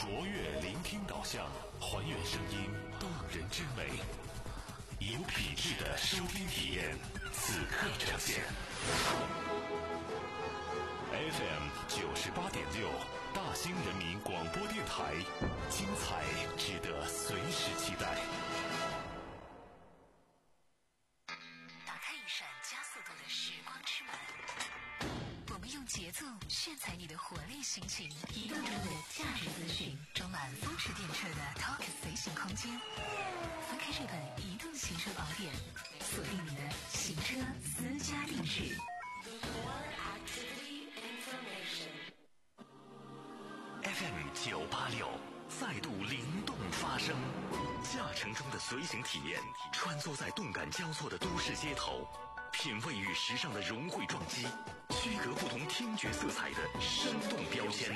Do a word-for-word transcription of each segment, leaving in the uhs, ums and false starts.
卓越聆听导向，还原声音动人之美，有品质的收听体验，此刻呈现。F M 九十八点六，大兴人民广播电台，精彩值得随时期待。 打开一扇加速度的时光之门，我们用节奏炫彩你的活力心情，移动中的价值资讯，装满风驰电掣的 Talk 随行空间。翻开这本移动行车宝典，锁定你的行车私家定制。 F M 九八六再度灵动发声，驾乘中的随行体验，穿梭在动感交错的都市街头，品味与时尚的融汇撞击，区隔不同听觉色彩的生动标签。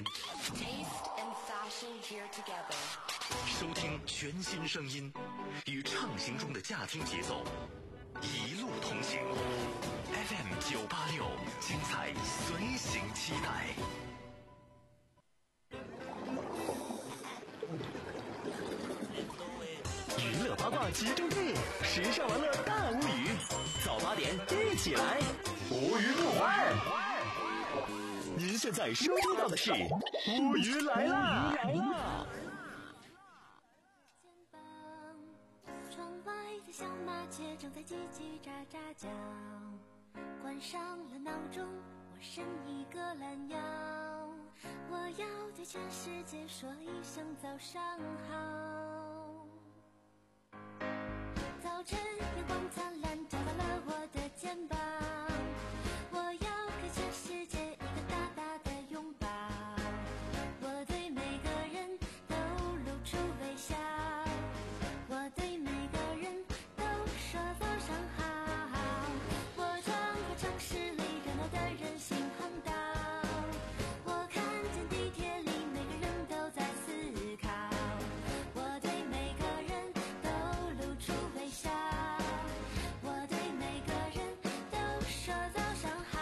收听全新声音，与畅行中的驾听节奏，一路同行。F M 九八六，精彩随行期待。娱乐八卦集中地，时尚玩乐大无语，早八点一起来，无鱼不欢。您现在收听到的是无鱼来啦！来啦！ 窗外的小麻雀正在叽叽喳喳叫，关上了闹钟，我伸一个懒腰，我要对全世界说一声早上好。早晨阳光灿烂照到了我的肩膀，我要给全世界一个大大的拥抱，我对每个人都露出微笑，我对每个人都说早上好。我穿过城市里热闹的人行横道，我看见地铁里每个人都在思考，我对每个人都露出微笑，我对每个人都说早上好。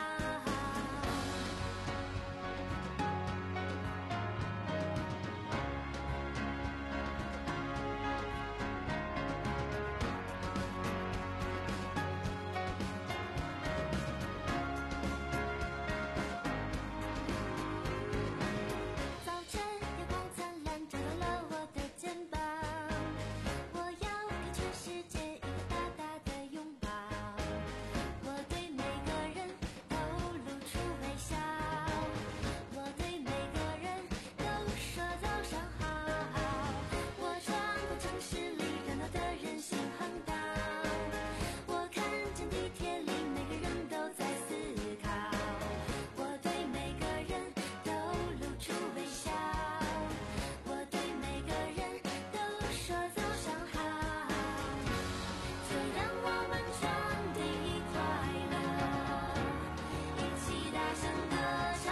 早晨阳光灿烂照到了我的肩膀，我要给全世界一个大大的拥抱，我对每个人都露出微笑，我对每个人都说早上好。我穿过城市里热闹的人行横道，我看见地铁里每个人都在思考，我对每个人都露出微笑，我对每个人都说早上好。就让我们传递快乐，一起大声歌唱，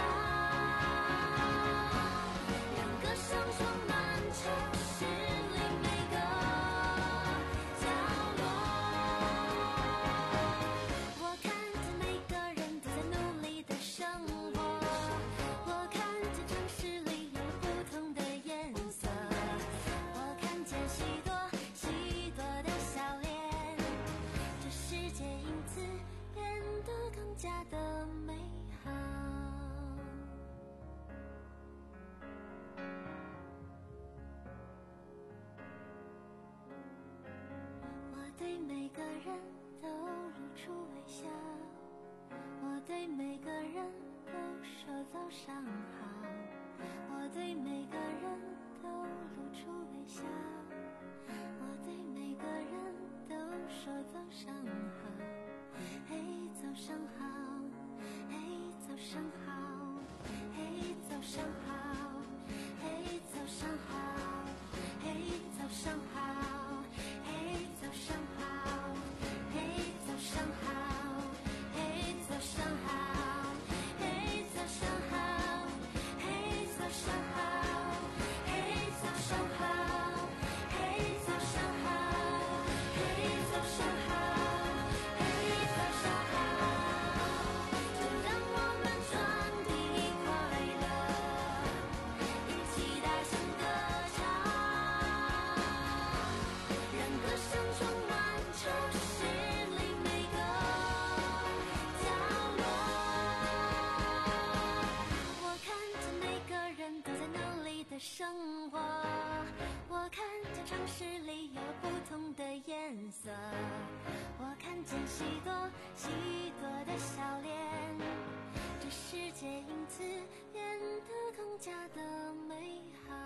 让歌声充满城市里每个角落。我看见每个人都在努力的生活，我看见城市里有不同的颜色，我看见许多许多的笑脸，这世界因此变得更加的美好。我对每个人都露出微笑，我对每个人都说早上好，我对每个人都露出微笑，我对每个人都说早上好。嘿，早上好，嘿，早上好，嘿，早上好，嘿，早上好，嘿，早上好，嘿，早上好，嘿，早上好，嘿，早上好，嘿，早上好， 人都在努力的生活。我看见城市里有了不同的颜色，我看见许多许多的笑脸，这世界因此变得更加的美好。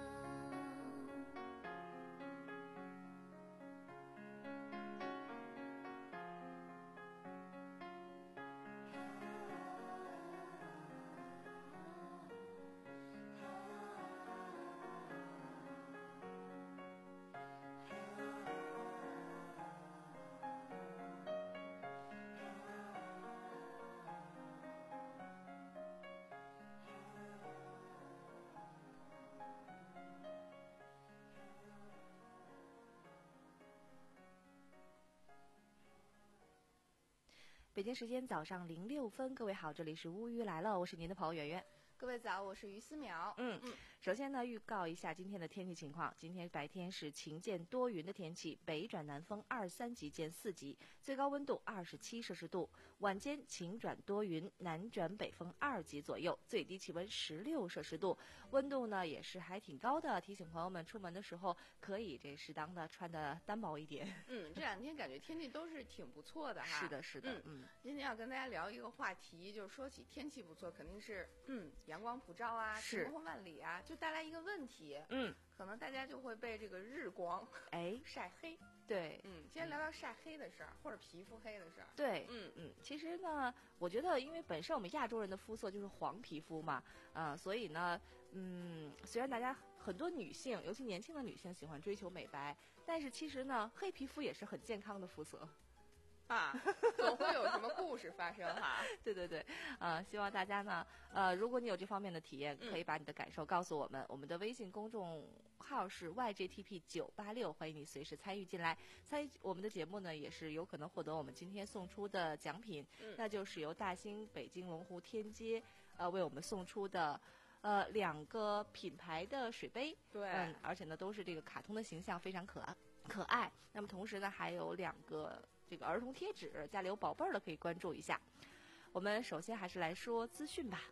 北京时间早上零六分，各位好，这里是乌鱼来了，我是您的朋友圆圆。 各位早，我是于思淼。 嗯嗯，首先呢，预告一下今天的天气情况。今天白天是晴间多云的天气，北转南风二三级见四级，最高温度二十七摄氏度。晚间晴转多云，南转北风二级左右，最低气温十六摄氏度，温度呢也是还挺高的。提醒朋友们出门的时候可以这适当的穿的单薄一点。 嗯，这两天感觉天气都是挺不错的哈。 是的，是的。嗯， 嗯今天要跟大家聊一个话题，就是说起天气不错，肯定是嗯阳光普照啊， 是晴空万里啊，就带来一个问题， 嗯， 可能大家就会被这个日光哎晒黑。 对， 嗯，今天聊聊晒黑的事儿，或者皮肤黑的事儿。 对， 嗯嗯，其实呢，我觉得因为本身我们亚洲人的肤色就是黄皮肤嘛，啊、呃，所以呢，嗯，虽然大家很多女性，尤其年轻的女性喜欢追求美白，但是其实呢，黑皮肤也是很健康的肤色。 啊，总会有什么故事发生哈。 对对对，呃，希望大家呢，呃，如果你有这方面的体验， 嗯可以把你的感受告诉我们。我们的微信公众号是 Y J T P 九八六，欢迎你随时参与进来。参与我们的节目呢，也是有可能获得我们今天送出的奖品， 嗯、 那就是由大兴北京龙湖天街呃为我们送出的。呃，两个品牌的水杯， 对， 嗯，而且呢都是这个卡通的形象，非常可爱可爱。那么同时呢，还有两个这个儿童贴纸，家里有宝贝儿的可以关注一下。我们首先还是来说资讯吧。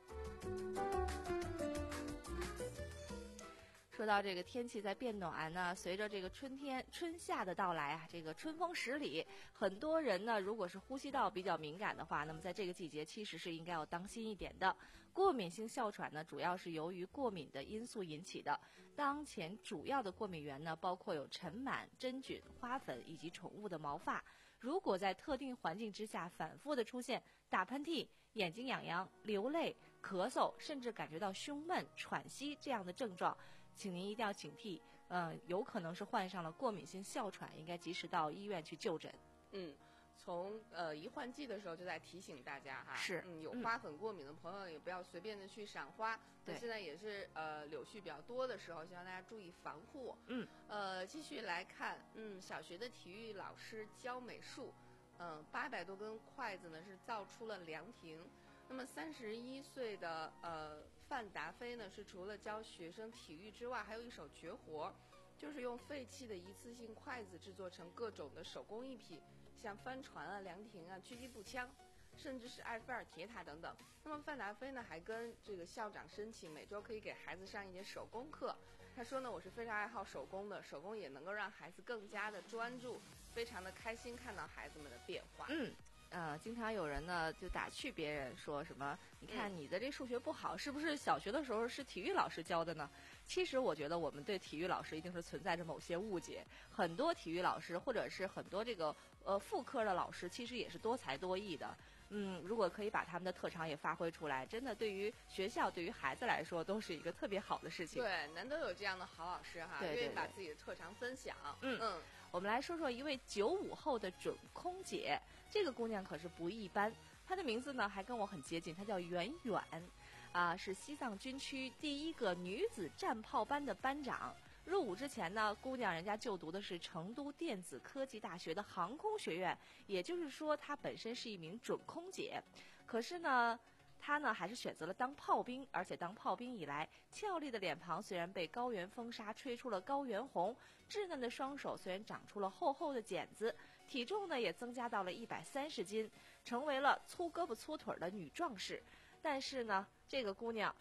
说到这个天气在变暖呢，随着这个春天春夏的到来啊，这个春风十里，很多人呢，如果是呼吸道比较敏感的话，那么在这个季节其实是应该要当心一点的。过敏性哮喘呢，主要是由于过敏的因素引起的。当前主要的过敏源呢，包括有尘螨、真菌、花粉以及宠物的毛发。如果在特定环境之下反复的出现打喷嚏、眼睛痒痒、流泪、咳嗽，甚至感觉到胸闷、喘息这样的症状，请您一定要警惕，嗯、呃，有可能是患上了过敏性哮喘，应该及时到医院去就诊。 嗯，从呃一换季的时候就在提醒大家哈， 是， 嗯，有花粉过敏的朋友也不要随便的去赏花。 对， 现在也是呃柳絮比较多的时候，希望大家注意防护。 嗯， 呃，继续来看，嗯，小学的体育老师教美术，嗯，八百多根筷子呢是造出了凉亭。那么三十一岁的呃范达飞呢，是除了教学生体育之外，还有一手绝活，就是用废弃的一次性筷子制作成各种的手工艺品，像帆船啊、凉亭啊、狙击步枪，甚至是埃菲尔铁塔等等。那么范达飞呢，还跟这个校长申请每周可以给孩子上一节手工课。他说呢，我是非常爱好手工的，手工也能够让孩子更加的专注，非常的开心看到孩子们的变化。 嗯。呃，经常有人呢就打趣别人说什么，你看你的这数学不好，是不是小学的时候是体育老师教的呢？其实我觉得我们对体育老师一定是存在着某些误解，很多体育老师或者是很多这个呃副科的老师，其实也是多才多艺的。嗯，如果可以把他们的特长也发挥出来，真的对于学校、对于孩子来说，都是一个特别好的事情。 对，难得有这样的好老师哈， 对对对， 愿意把自己的特长分享。 嗯嗯，我们来说说一位九五后的准空姐，这个姑娘可是不一般，她的名字呢还跟我很接近，她叫袁远，啊，是西藏军区第一个女子战炮班的班长。入伍之前呢，姑娘人家就读的是成都电子科技大学的航空学院，也就是说她本身是一名准空姐。可是呢，她呢还是选择了当炮兵，而且当炮兵以来，俏丽的脸庞虽然被高原风沙吹出了高原红，稚嫩的双手虽然长出了厚厚的茧子，体重呢也增加到了一百三十斤，成为了粗胳膊粗腿的女壮士。但是呢，这个姑娘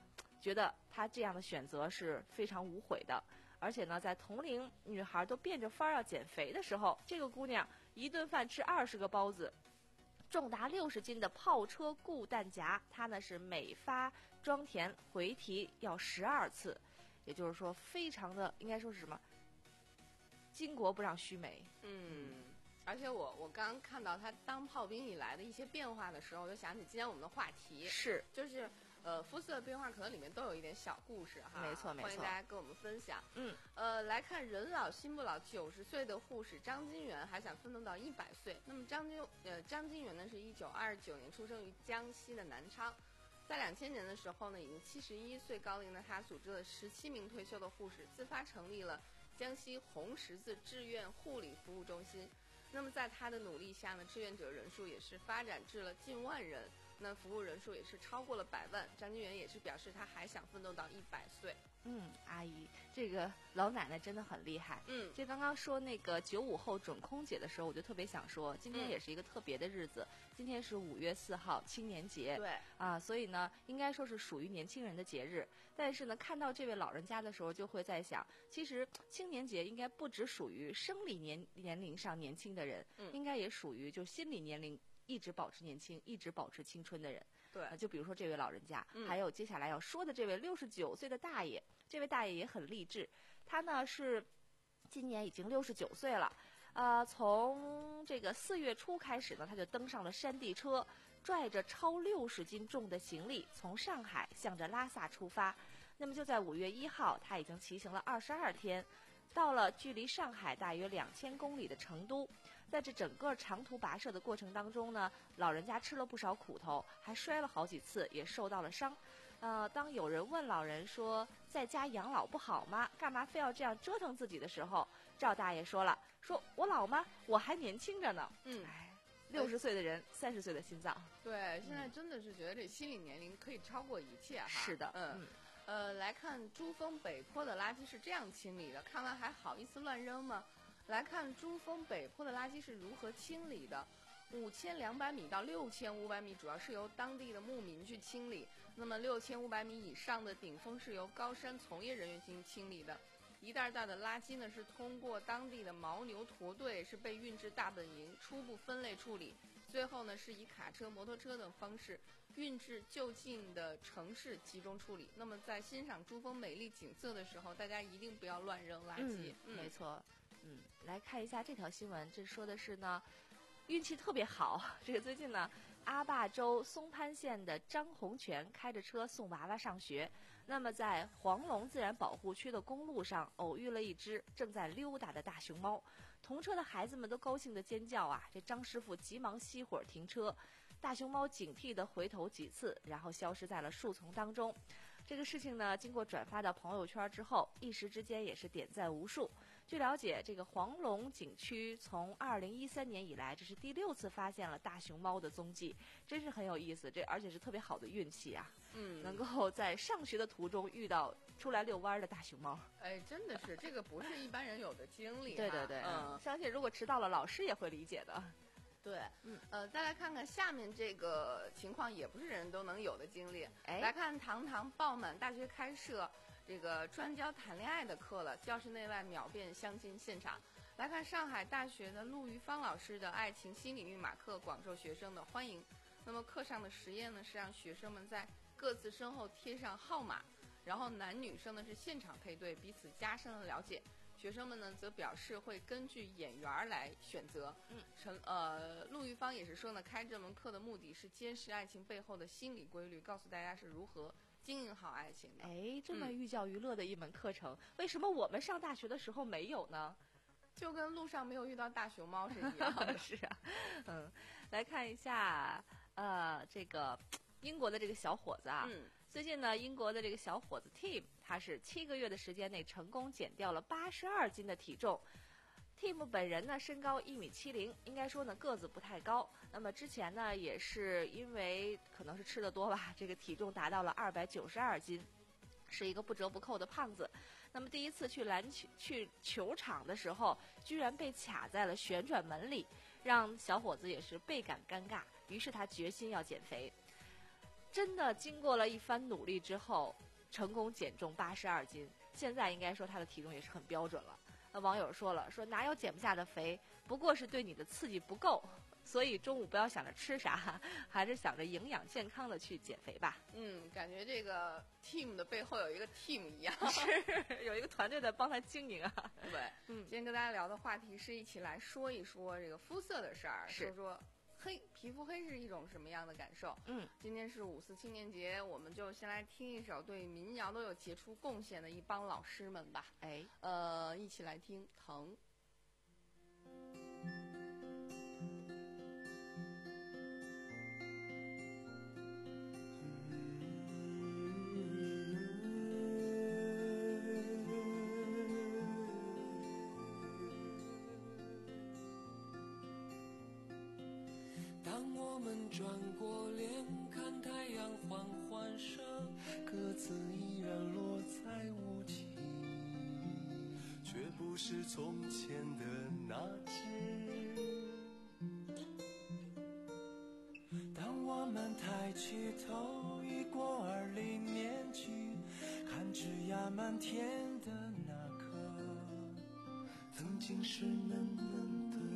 觉得她这样的选择是非常无悔的。而且呢，在同龄女孩都变着法儿要减肥的时候，这个姑娘一顿饭吃二十个包子，重达六十斤的炮车固蛋夹，她呢是每发装填回提要十二次，也就是说，非常的应该说是什么？巾帼不让须眉。 嗯，而且我我刚刚看到她当炮兵以来的一些变化的时候，我就想起今天我们的话题是， 就是呃肤色的变化，可能里面都有一点小故事哈。 没错没错， 欢迎大家跟我们分享。 嗯， 呃，来看人老心不老，九十岁的护士张金元还想奋斗到一百岁。那么张金呃张金元呢，是一九二九年出生于江西的南昌。在两千年的时候呢，已经七十一岁高龄的他，组织了十七名退休的护士，自发成立了江西红十字志愿护理服务中心。那么在他的努力下呢，志愿者人数也是发展至了近万人，那服务人数也是超过了百万。张金元也是表示他还想奋斗到一百岁。 嗯，阿姨，这个老奶奶真的很厉害。 嗯， 这刚刚说那个九五后准空姐的时候，我就特别想说，今天也是一个特别的日子。嗯、今天是五月四号，青年节。 对啊，所以呢，应该说是属于年轻人的节日。但是呢，看到这位老人家的时候，就会在想，其实青年节应该不只属于生理年年龄上年轻的人， 嗯、 应该也属于就心理年龄一直保持年轻、一直保持青春的人。 对、 啊，就比如说这位老人家， 嗯、 还有接下来要说的这位六十九岁的大爷。这位大爷也很励志，他呢是今年已经六十九岁了，呃，从这个四月初开始呢，他就登上了山地车，拽着超六十斤重的行李，从上海向着拉萨出发。那么就在五月一号，他已经骑行了二十二天，到了距离上海大约两千公里的成都。在这整个长途跋涉的过程当中呢，老人家吃了不少苦头，还摔了好几次，也受到了伤。呃，当有人问老人说在家养老不好吗？干嘛非要这样折腾自己的时候，赵大爷说了，说我老吗？我还年轻着呢。 嗯， 哎，六十岁的人，三十岁的心脏。 对，现在真的是觉得这心理年龄可以超过一切哈。 是的， 嗯。嗯呃，来看珠峰北坡的垃圾是这样清理的，看完还好意思乱扔吗？来看珠峰北坡的垃圾是如何清理的。五千两百米到六千五百米，主要是由当地的牧民去清理。那么六千五百米以上的顶峰是由高山从业人员进行清理的。一袋袋的垃圾呢，是通过当地的牦牛驼队是被运至大本营，初步分类处理。最后呢，是以卡车、摩托车等方式运至就近的城市集中处理。那么在欣赏珠峰美丽景色的时候，大家一定不要乱扔垃圾。 嗯，没错。嗯，来看一下这条新闻，这说的是呢，运气特别好。这个最近呢，阿坝州松潘县的张洪全开着车送娃娃上学，那么在黄龙自然保护区的公路上偶遇了一只正在溜达的大熊猫，同车的孩子们都高兴地尖叫啊！这张师傅急忙熄火停车，大熊猫警惕地回头几次，然后消失在了树丛当中。这个事情呢，经过转发到朋友圈之后，一时之间也是点赞无数。据了解，这个黄龙景区从二零一三年以来，这是第六次发现了大熊猫的踪迹，真是很有意思。这而且是特别好的运气啊， 嗯， 能够在上学的途中遇到出来遛弯的大熊猫。 哎，真的是这个不是一般人有的经历。 对对对， 嗯， 相信如果迟到了，老师也会理解的。 对，嗯，呃，再来看看下面这个情况，也不是人都能有的经历。 哎， 来看堂堂爆满大学开设这个专教谈恋爱的课了，教室内外秒变相亲现场。来看上海大学的陆玉芳老师的爱情心理密码课，广受学生的欢迎。那么课上的实验呢，是让学生们在各自身后贴上号码，然后男女生呢是现场配对，彼此加深了了解。学生们呢则表示会根据眼缘来选择。 嗯， 陈呃陆玉芳也是说呢，开这门课的目的是揭示爱情背后的心理规律，告诉大家是如何经营好爱情的。 哎，这么寓教于乐的一门课程，嗯、为什么我们上大学的时候没有呢？ 就跟路上没有遇到大熊猫是一样的。 是啊，嗯，来看一下，呃，这个英国的这个小伙子啊， 嗯， 最近呢，英国的这个小伙子 Tim， 他是七个月的时间内成功减掉了八十二斤的体重。Tim 本人呢，身高一米七零，应该说呢个子不太高。那么之前呢，也是因为可能是吃的多吧，这个体重达到了二百九十二斤，是一个不折不扣的胖子。那么第一次去篮球去球场的时候，居然被卡在了旋转门里，让小伙子也是倍感尴尬。于是他决心要减肥。真的经过了一番努力之后， 成功减重八十二斤，现在应该说他的体重也是很标准了。那网友说了，说哪有减不下的肥，不过是对你的刺激不够，所以中午不要想着吃啥，还是想着营养健康的去减肥吧。 嗯，感觉这个 team 的背后有一个 team 一样， 是有一个团队在帮他经营啊。 对， 嗯， 今天跟大家聊的话题是一起来说一说这个肤色的事儿， 是说说黑皮肤黑是一种什么样的感受。 嗯， 今天是五四青年节，我们就先来听一首对民谣都有杰出贡献的一帮老师们吧。 哎， 呃，一起来听《疼》。 转过脸看太阳缓缓升，鸽子依然落在无际，却不是从前的那只。当我们抬起头，已过二零年纪，看枝桠满天的那颗，曾经是嫩嫩的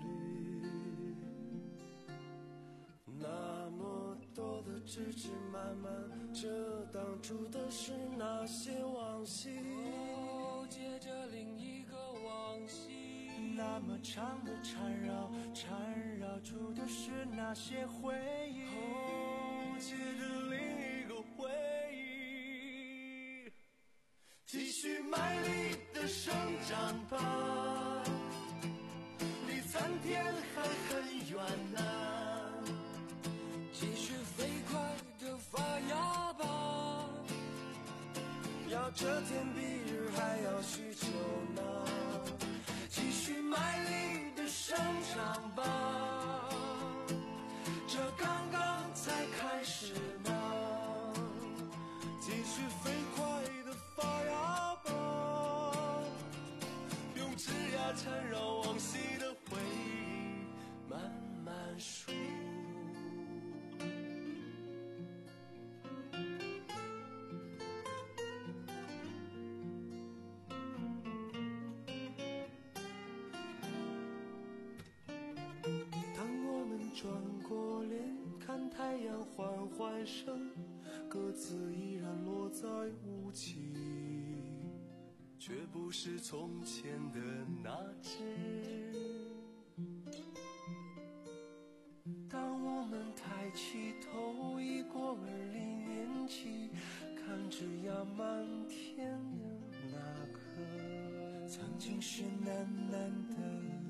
那么多的枝枝蔓蔓，遮挡住的是那些往昔，哦，接着另一个往昔。那么长的缠绕，缠绕住的是那些回忆，哦，接着另一个回忆。继续卖力的生长吧，离参天还很远呢，继续飞快地发芽吧，要这天比日还要需求呢，继续卖力地生长吧，这刚刚才开始呢，继续飞快地发芽吧，用枝桠缠绕往昔的回忆慢慢数。转过脸看太阳缓缓升，鸽子依然落在无际，却不是从前的那只。当我们抬起头，已过二零年纪，看枝桠满天的那颗，曾经是喃喃的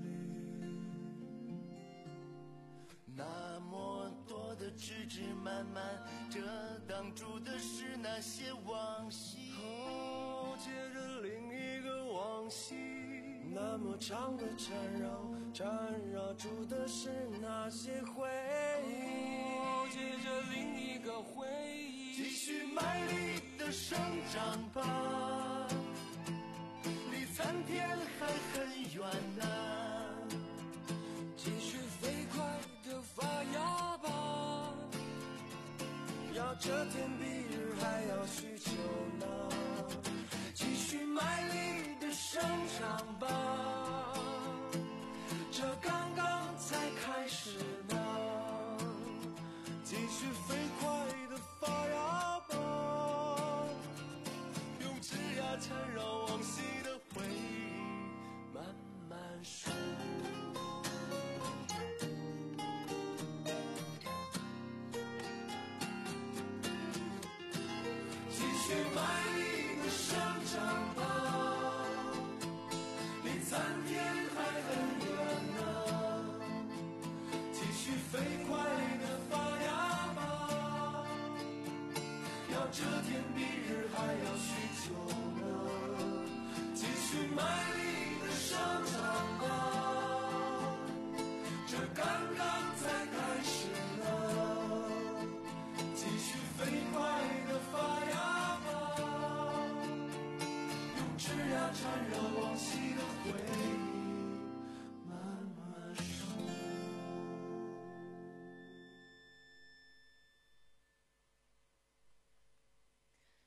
那么多的枝枝蔓蔓，遮挡住的是那些往昔，哦，接着另一个往昔。那么长的缠绕，缠绕住的是那些回忆，哦，接着另一个回忆。继续卖力的生长吧，离参天还很远呢，继续飞快地发芽吧，要这天比日还要需求呢，继续卖力地生长吧，这刚刚才开始呢，继续飞快地发芽吧，用枝桠缠绕往昔的回忆慢慢数。继续卖力地生长吧，离参天还很远呢，继续飞快地发芽吧，要这天比日还要需求呢，继续卖力地生长吧，这刚刚才开始呢，继续飞快地发芽吧，用枝桠缠绕往昔的回忆慢慢数。 这是一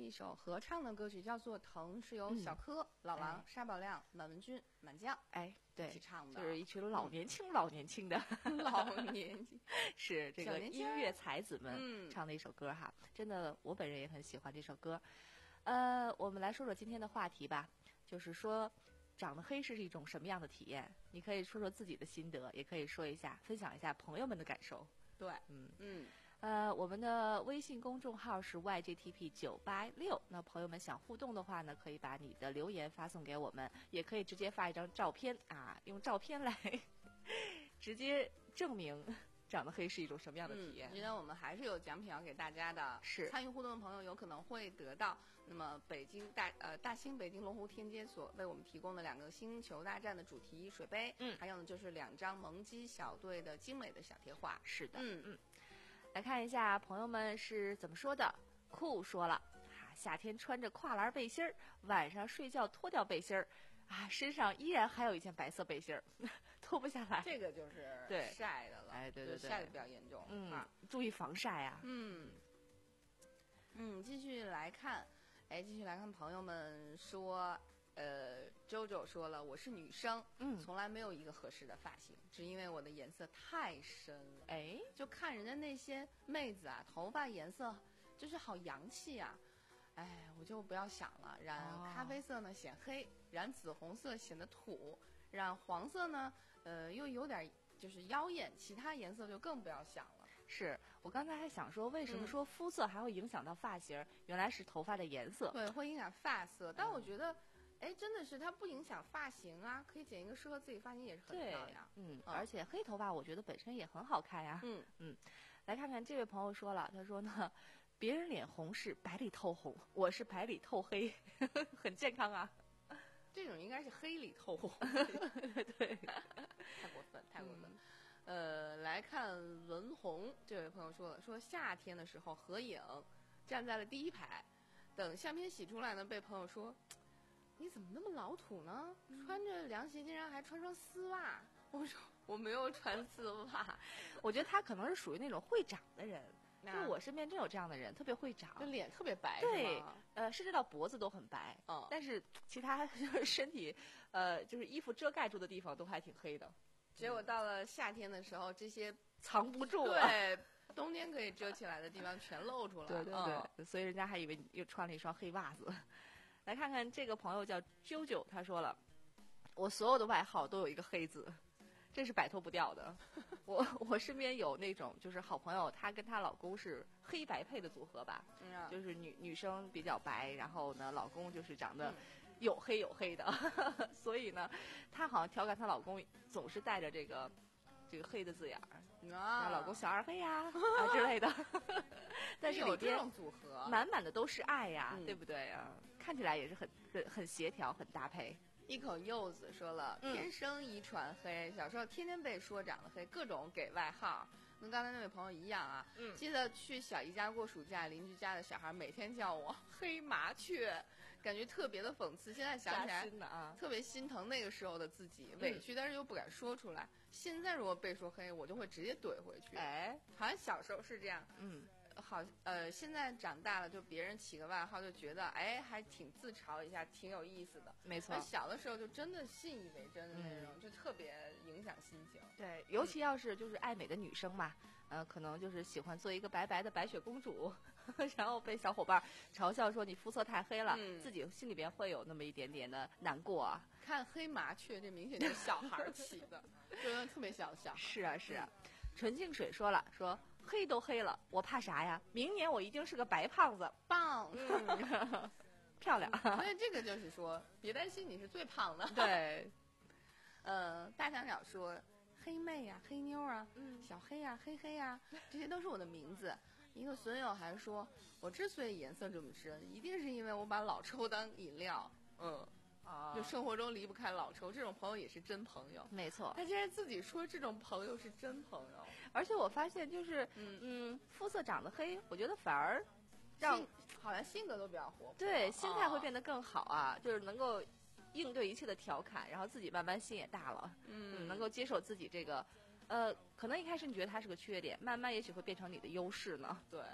一首合唱的歌曲，叫做《疼》，是由嗯小柯、老狼哎、 沙宝亮、满文军、满江哎， 一对起，唱的， 就是一群老年轻、老年轻的， 老年轻。 是这个小年轻音乐才子们嗯唱的一首歌哈。真的，我本人也很喜欢这首歌。呃，我们来说说今天的话题吧，就是说长得黑是一种什么样的体验？你可以说说自己的心得，也可以说一下，分享一下朋友们的感受。 对， 嗯。 嗯， 呃，我们的微信公众号是 Y G T P 九八六。那朋友们想互动的话呢，可以把你的留言发送给我们，也可以直接发一张照片啊，用照片来直接证明长得黑是一种什么样的体验。 嗯，今天我们还是有奖品要给大家的， 是参与互动的朋友有可能会得到那么北京大呃大兴北京龙湖天街所为我们提供的两个星球大战的主题水杯， 嗯还有呢就是两张萌鸡小队的精美的小贴画。 是的， 嗯嗯。来看一下朋友们是怎么说的。酷说了，啊，夏天穿着跨栏背心儿，晚上睡觉脱掉背心儿，啊，身上依然还有一件白色背心儿，脱不下来。 这个就是对晒的了， 哎对对对就晒的比较严重， 嗯啊， 注意防晒啊。 嗯，嗯，继续来看，哎，继续来看，朋友们说，呃，JoJo 说了，我是女生， 嗯从来没有一个合适的发型，只因为我的颜色太深了。 哎， 就看人家那些妹子啊，头发颜色就是好洋气啊，哎，我就不要想了。染哦咖啡色呢显黑，染紫红色显得土，染黄色呢，呃，又有点就是妖艳，其他颜色就更不要想了。 是我刚才还想说，为什么嗯说肤色还会影响到发型？原来是头发的颜色。 对，会影响发色，但嗯我觉得，哎，真的是它不影响发型啊，可以剪一个适合自己发型也是很对漂亮。， 嗯， 嗯而且黑头发我觉得本身也很好看呀。 嗯， 来看看这位朋友说了，他说呢，别人脸红是白里透红，我是白里透黑，很健康啊。 这种应该是黑里透红， 对， 太过分，太过分。呃，来看文红这位朋友说了，说夏天的时候合影，站在了第一排，等相片洗出来呢，被朋友说，你怎么那么老土呢？穿着凉鞋竟然还穿双丝袜。我说我没有穿丝袜， 我觉得他可能是属于那种会长的人，就那我身边真有这样的人，特别会长。 就脸特别白， 对是吗？ 呃，甚至到脖子都很白， 嗯但是其他就是身体，呃，就是衣服遮盖住的地方都还挺黑的， 结果到了夏天的时候，这些藏不住了。 对冬天可以遮起来的地方全露出来。 对对嗯对，所以人家还以为你又穿了一双黑袜子。来看看这个朋友叫啾啾，他说了，我所有的外号都有一个黑字，这是摆脱不掉的。我我身边有那种就是好朋友，她跟她老公是黑白配的组合吧， 嗯啊就是女女生比较白，然后呢老公就是长得嗯有黑有黑的，所以呢，她好像调侃她老公总是带着这个这个黑的字眼儿， 啊她老公小二黑呀啊之类的，但是里边有这种组合， 满满的都是爱呀， 嗯对不对啊？看起来也是很很很协调，很搭配。 一口柚子说了， 嗯天生遗传黑，小时候天天被说长得黑，各种给外号，跟刚才那位朋友一样啊。 嗯记得去小姨家过暑假，邻居家的小孩每天叫我黑麻雀，感觉特别的讽刺。现在想起扎来心的啊， 特别心疼那个时候的自己，委屈，但是又不敢说出来。现在如果被说黑，我就会直接怼回去。 哎， 好像小时候是这样， 嗯， 好，呃，现在长大了，就别人起个外号，就觉得哎，还挺自嘲一下，挺有意思的。 没错那，小的时候就真的信以为真的那种，就特别影响心情。 对，尤其要是就是爱美的女生嘛，呃，可能就是喜欢做一个白白的白雪公主，然后被小伙伴嘲笑说你肤色太黑了， 嗯自己心里边会有那么一点点的难过啊。 看黑麻雀，这明显就是小孩儿起的，就特别小的小孩。 是啊，是啊。纯净水说了，说黑都黑了，我怕啥呀？明年我一定是个白胖子。 棒， 嗯，漂亮。 所以这个就是说，别担心，你是最胖的。 对， 呃，大小鸟说，黑妹呀、黑妞啊， 嗯小黑呀、黑黑呀，这些都是我的名字。一个损友还说，我之所以颜色这么深，一定是因为我把老抽当饮料。嗯， 啊就生活中离不开老抽，这种朋友也是真朋友。 没错。 他竟然自己说这种朋友是真朋友， 而且我发现就是， 嗯嗯，肤色长得黑，我觉得反而让性好像性格都比较活泼， 对心态会得变得更好啊，就是能够应对一切的调侃，然后自己慢慢心也大了， 嗯能够接受自己这个，呃，可能一开始你觉得它是个缺点，慢慢也许会变成你的优势呢。 对。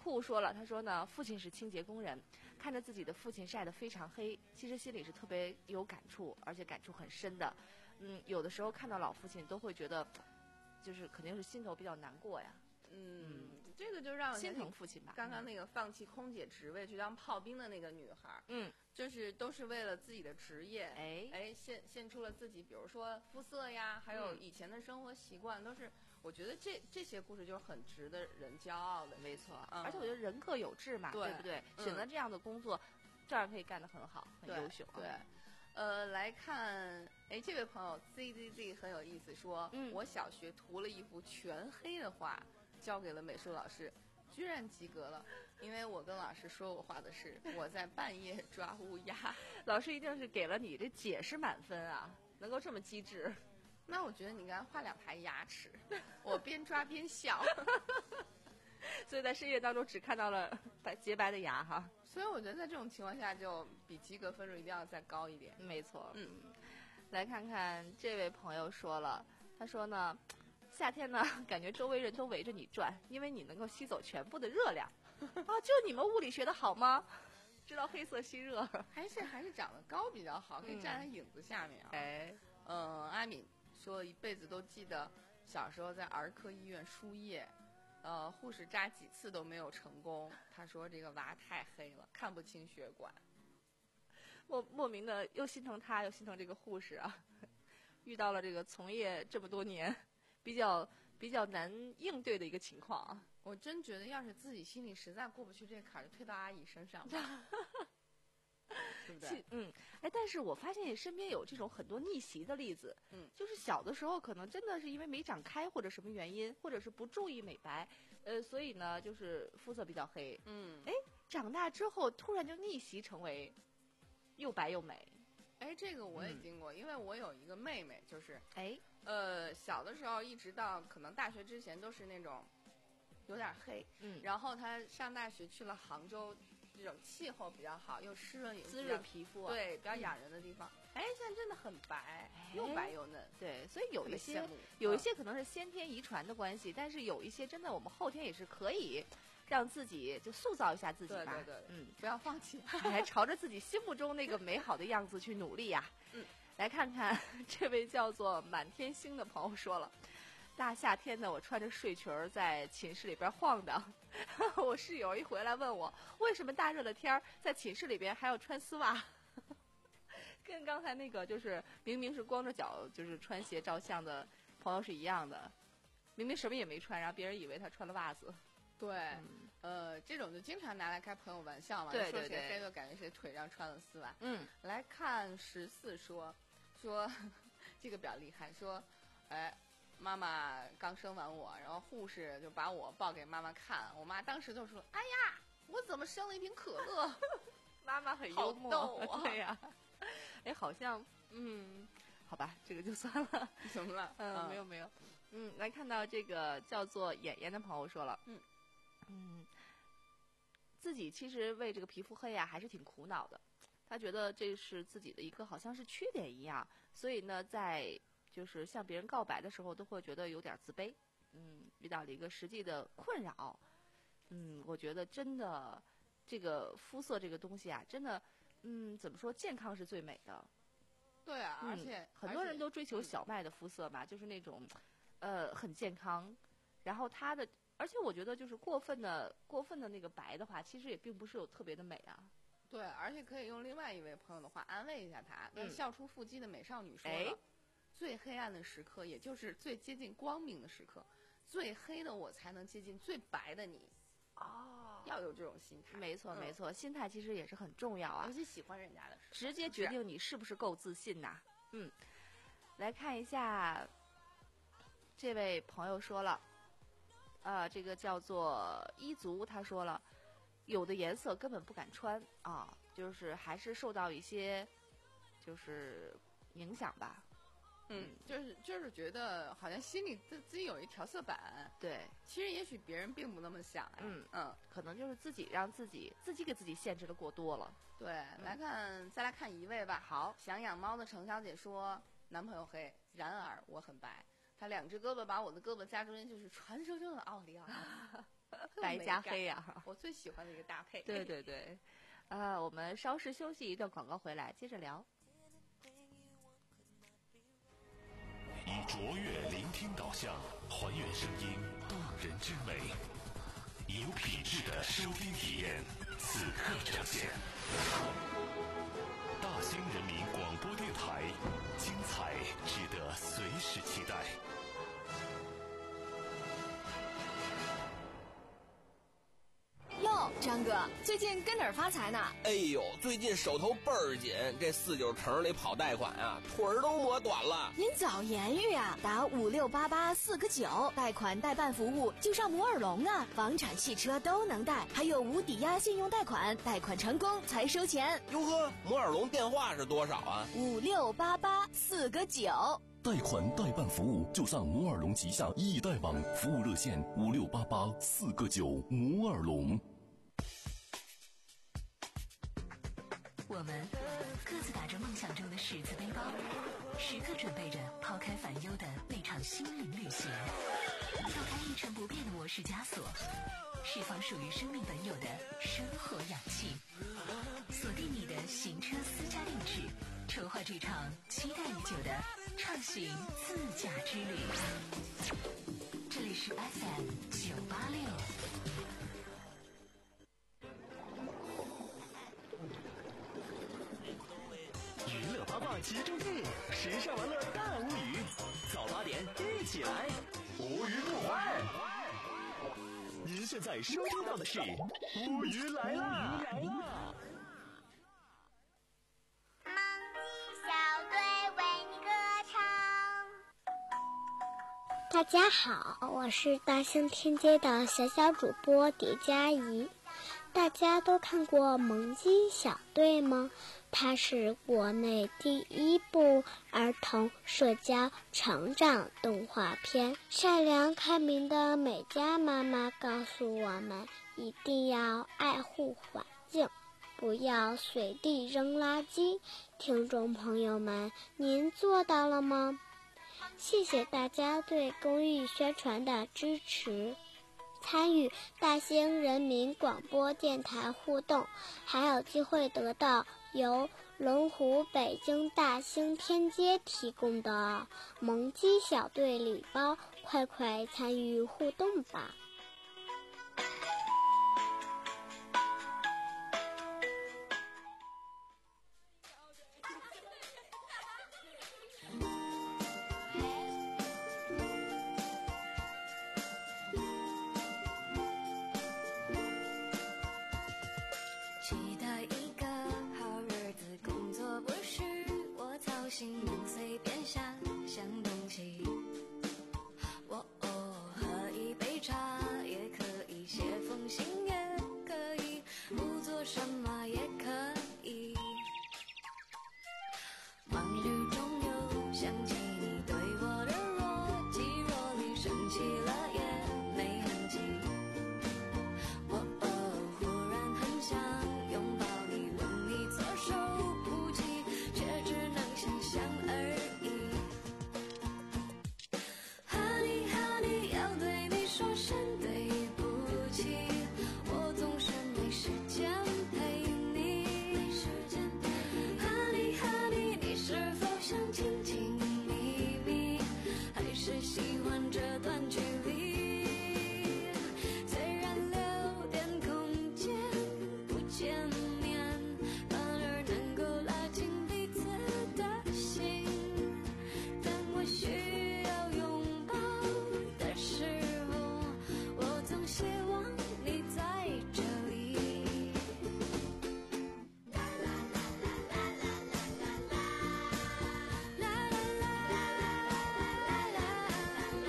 酷说了，他说呢，父亲是清洁工人，看着自己的父亲晒得非常黑，其实心里是特别有感触，而且感触很深的。嗯，有的时候看到老父亲都会觉得，就是肯定是心头比较难过呀。 嗯，这个就让我心疼父亲吧。 刚刚那个放弃空姐职位去当炮兵的那个女孩， 嗯， 就是都是为了自己的职业， 哎哎，献献出了自己，比如说肤色呀，还有以前的生活习惯，都是我觉得这这些故事就是很值得人骄傲的。 没错， 嗯、 而且我觉得人各有志嘛， 对不对？ 嗯、 选择这样的工作，照样可以干得很好，很优秀。 对。呃，来看，哎，这位朋友 Z Z Z 很有意思，说， 嗯， 我小学涂了一幅全黑的画，交给了美术老师，居然及格了，因为我跟老师说我画的是我在半夜抓乌鸦， 老师一定是给了你这解释满分啊，能够这么机智。 那我觉得你应该画两排牙齿，我边抓边笑， 所以在深夜当中只看到了白洁白的牙哈。 所以我觉得在这种情况下，就比及格分数一定要再高一点。 没错， 嗯， 来看看这位朋友说了，他说呢，夏天呢，感觉周围人都围着你转，因为你能够吸走全部的热量。啊，就你们物理学的好吗？知道黑色吸热， 还是还是长得高比较好，可以站在影子下面啊。 哎， 嗯，阿敏说一辈子都记得小时候在儿科医院输液。呃，护士扎几次都没有成功。他说这个娃太黑了，看不清血管。 莫莫名的又心疼他，又心疼这个护士啊，遇到了这个从业这么多年比较比较难应对的一个情况啊。 我真觉得，要是自己心里实在过不去这坎儿，就推到阿姨身上吧。对不对？ 嗯，哎，但是我发现身边有这种很多逆袭的例子， 嗯， 就是小的时候可能真的是因为没长开或者什么原因，或者是不注意美白，呃，所以呢就是肤色比较黑， 嗯， 哎，长大之后突然就逆袭成为又白又美。 哎，这个我也经过，嗯、因为我有一个妹妹，就是哎， 呃，小的时候一直到可能大学之前都是那种有点黑， 嗯， 然后她上大学去了杭州。这种气候比较好，又湿润， 滋润皮肤、啊， 对，比较养人的地方。哎、嗯，现在真的很白，又白又嫩。 对，所以有一些有一些可能是先天遗传的关系，但是有一些真的我们后天也是可以让自己就塑造一下自己吧。 对对对， 嗯， 不要放弃， 还朝着自己心目中那个美好的样子去努力呀。 嗯， 来看看这位叫做满天星的朋友说了。大夏天的，我穿着睡裙在寝室里边晃荡。我室友一回来问我，为什么大热的天儿在寝室里边还要穿丝袜？跟刚才那个就是明明是光着脚就是穿鞋照相的朋友是一样的，明明什么也没穿，然后别人以为他穿了袜子。 对， 嗯、 呃，这种就经常拿来开朋友玩笑嘛， 对对对， 说谁黑就感觉谁腿上穿了丝袜。 嗯， 来看十四说说这个比较厉害，说，哎。妈妈刚生完我，然后护士就把我抱给妈妈看，我妈当时就说：“哎呀，我怎么生了一瓶可乐？” 妈妈很幽默， 好逗啊、 对呀、啊。哎，好像，嗯，好吧，这个就算了。 怎么了？ 嗯， 嗯没有没有。嗯，来看到这个叫做妍妍的朋友说了， 嗯嗯，自己其实为这个皮肤黑啊，还是挺苦恼的。他觉得这是自己的一个好像是缺点一样，所以呢，在就是向别人告白的时候，都会觉得有点自卑，嗯，遇到了一个实际的困扰，嗯，我觉得真的，这个肤色这个东西啊，真的，嗯，怎么说，健康是最美的。 对啊， 嗯、 而且很多人都追求嗯小麦的肤色嘛，就是那种，呃，很健康，然后它的，而且我觉得就是过分的、过分的那个白的话，其实也并不是有特别的美啊。 对，而且可以用另外一位朋友的话安慰一下他，跟嗯笑出腹肌的美少女说了。 哎最黑暗的时刻，也就是最接近光明的时刻，最黑的我才能接近最白的你。 哦， 要有这种心态。 没错嗯没错，心态其实也是很重要啊尤，其喜欢人家的时候， 直接决定你是不是够自信呐、嗯，来看一下，这位朋友说了，啊，这个叫做一族，他说了，有的颜色根本不敢穿啊，就是还是受到一些就是影响吧。 嗯，就是就是觉得好像心里自自己有一调色板， 对， 其实也许别人并不那么想哎。 嗯嗯， 可能就是自己让自己自己给自己限制的过多了。 对，来看再来看一位吧。好，想养猫的程小姐说，男朋友黑，然而我很白，他两只胳膊把我的胳膊夹中间，就是传说中的奥利奥。 白加黑呀、啊， 我最喜欢的一个搭配。 对对对，呃，我们稍事休息一段广告回来，接着聊。 以卓越聆听导向，还原声音动人之美，以有品质的收听体验，此刻呈现。大兴人民广播电台，精彩值得随时期待。 哟，张哥，最近跟哪儿发财呢？ 哎呦，最近手头倍儿紧，这四九城里跑贷款啊，腿儿都磨短了。 您早言语啊，打五六八八四个九，贷款代办服务就上摩尔龙啊，房产、汽车都能贷，还有无抵押信用贷款，贷款成功才收钱。 哟呵，摩尔龙电话是多少啊？ 五六八八四个九。 贷款代办服务就上摩尔龙旗下易贷网，服务热线五六八八四个九，摩尔龙。 我们各自打着梦想中的十字背包，时刻准备着抛开烦忧的那场心灵旅行，跳开一成不变的模式枷锁，释放属于生命本有的生活氧气，锁定你的行车私家定制，筹划这场期待已久的畅行自驾之旅。这里是 F M 九八六。 娱乐八卦集中地，时尚玩乐大无语，早八点一起来，无语不欢。您现在收听到的是无语来啦！ 大家好，我是大兴天街的小小主播蝶佳怡。大家都看过《萌鸡小队》吗？它是国内第一部儿童社交成长动画片。善良开明的美嘉妈妈告诉我们，一定要爱护环境，不要随地扔垃圾。听众朋友们，您做到了吗？谢谢大家对公益宣传的支持。参与大兴人民广播电台互动，还有机会得到由龙湖北京大兴天街提供的萌鸡小队礼包，快快参与互动吧！ 随便想想东西，我哦，喝一杯茶也可以，写封信也可以，不做什么也可以。忙碌中又想起你对我的若即若离，生气了也没痕迹。我哦，忽然很想拥抱你，问你左手不及，却只能想象而已。Honey Honey， 要对你说声对不起，我总是没时间陪你。Honey Honey， 你是否想亲亲密密，还是喜欢这段距离？虽然留点空间不见面，反而能够拉近彼此的心。当我需要拥抱的时候，我总希望你在这里。啦啦啦啦啦啦啦啦啦啦啦啦啦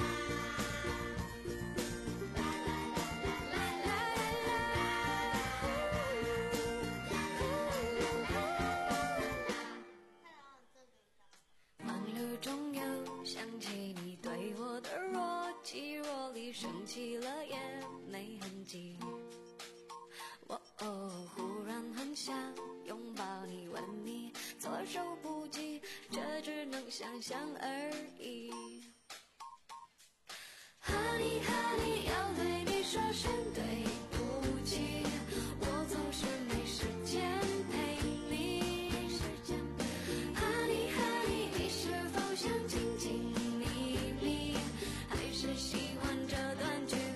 忙碌中又想起你对我的若即若离，生气了也没痕迹。我哦，忽然很想拥抱你，问你措手不及，这只能想象而已。Honey 哈利要对你说声对不起，我总是没时间陪你。哈利哈利，你是否想紧紧密密，还是喜欢这段距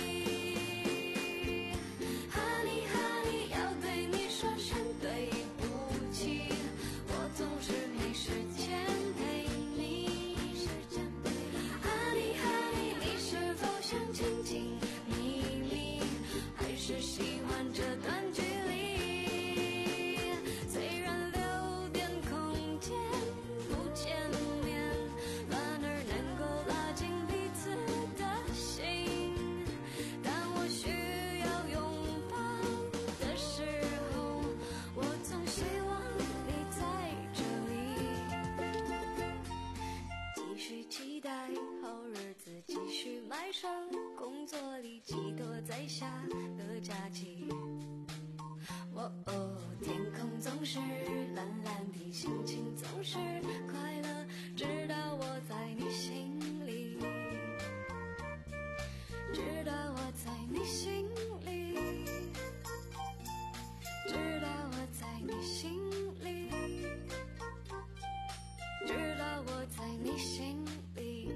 离？哈利哈利要对你说声对不起，我总是没时间陪你。哈利哈利，你是否想紧紧密密，还是喜欢这段距离？虽然留点空间不见面，反而能够拉近彼此的心，当我需要拥抱的时候，我总希望你在这里。继续期待好日子，继续埋首工作里，寄托在下个假期。哦哦，天空总是蓝蓝的，心情总是快乐，直到我在你心里，直到我在你心里，直到我在你心里，直到我在你心里。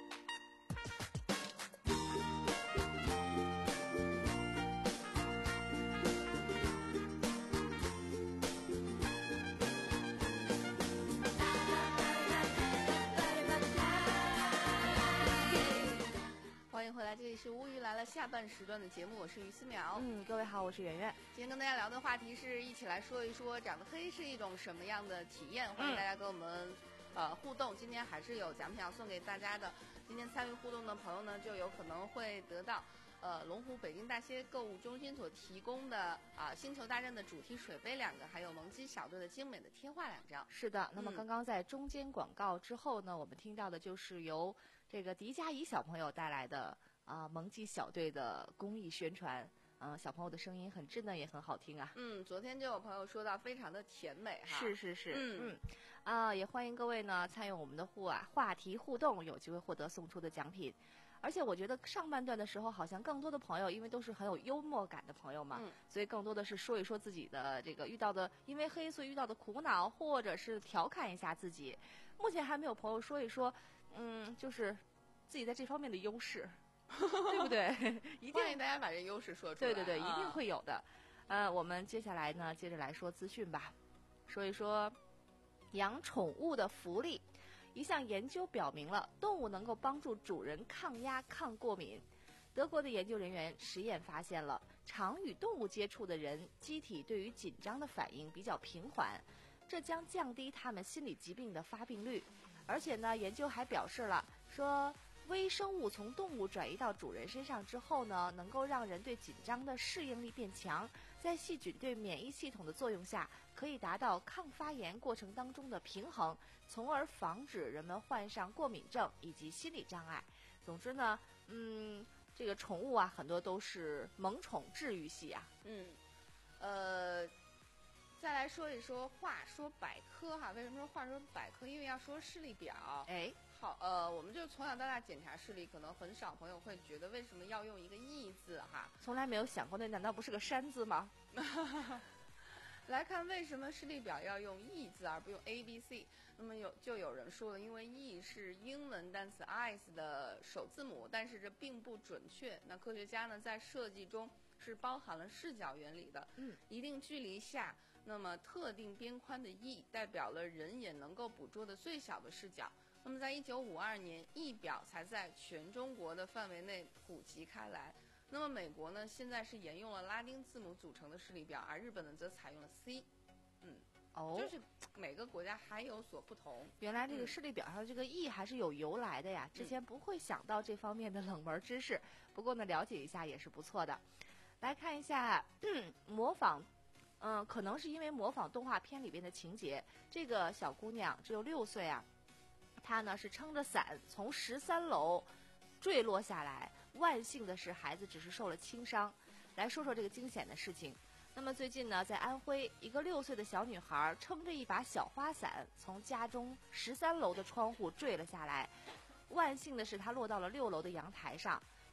欢迎回来，这里是乌鱼来了下半时段的节目，我是于思淼。 嗯，各位好，我是圆圆。 今天跟大家聊的话题是一起来说一说长得黑是一种什么样的体验，欢迎大家跟我们、呃互动。今天还是有奖品要送给大家的，今天参与互动的朋友呢，就有可能会得到呃龙湖北京大街购物中心所提供的啊、星球大战的主题水杯两个，还有萌鸡小队的精美的贴画两张。 是的，那么嗯刚刚在中间广告之后呢，我们听到的就是由这个狄佳怡小朋友带来的啊、萌鸡小队的公益宣传。嗯、小朋友的声音很稚嫩，也很好听啊。 嗯，昨天就有朋友说到非常的甜美哈。 是是是， 嗯嗯，啊，也欢迎各位呢参与我们的互啊话题互动，有机会获得送出的奖品。而且我觉得上半段的时候，好像更多的朋友，因为都是很有幽默感的朋友嘛， 嗯所以更多的是说一说自己的这个遇到的，因为黑所以遇到的苦恼，或者是调侃一下自己。目前还没有朋友说一说，嗯，就是自己在这方面的优势，对不对？一定欢迎大家把这优势说出来。 对对对，一定啊会有的。呃，我们接下来呢，接着来说资讯吧，说一说养宠物的福利。一项研究表明了，动物能够帮助主人抗压、抗过敏。德国的研究人员实验发现了，常与动物接触的人，机体对于紧张的反应比较平缓，这将降低他们心理疾病的发病率。而且呢，研究还表示了说，微生物从动物转移到主人身上之后呢，能够让人对紧张的适应力变强，在细菌对免疫系统的作用下，可以达到抗发炎过程当中的平衡，从而防止人们患上过敏症以及心理障碍。总之呢，嗯，这个宠物啊，很多都是萌宠治愈系啊。 嗯，呃，再来说一说话说百科哈，为什么说话说百科？因为要说视力表。 哎， 好，呃，我们就从小到大检查视力，可能很少朋友会觉得为什么要用一个 E 字哈。 从来没有想过，那难道不是个山字吗？ 来看为什么视力表要用 E 字而不用 A B C。那么有就有人说了，因为 E 是英文单词 eyes 的首字母，但是这并不准确。那科学家呢在设计中是包含了视角原理的。 嗯， 一定距离下，那么特定边宽的 E 代表了人眼能够捕捉的最小的视角。那么在一九五二年 E 表才在全中国的范围内普及开来。那么美国呢，现在是沿用了拉丁字母组成的视力表，而日本呢则采用了 C。嗯， 哦， 就是每个国家还有所不同。 原来这个嗯视力表上这个 E 还是有由来的呀，之前不会想到这方面的冷门知识，不过呢了解一下也是不错的。来看一下，嗯，模仿，嗯，可能是因为模仿动画片里边的情节，这个小姑娘只有六岁啊，她呢是撑着伞从十三楼坠落下来，万幸的是孩子只是受了轻伤。来说说这个惊险的事情。那么最近呢，在安徽，一个六岁的小女孩撑着一把小花伞，从家中十三楼的窗户坠了下来。万幸的是，她落到了六楼的阳台上。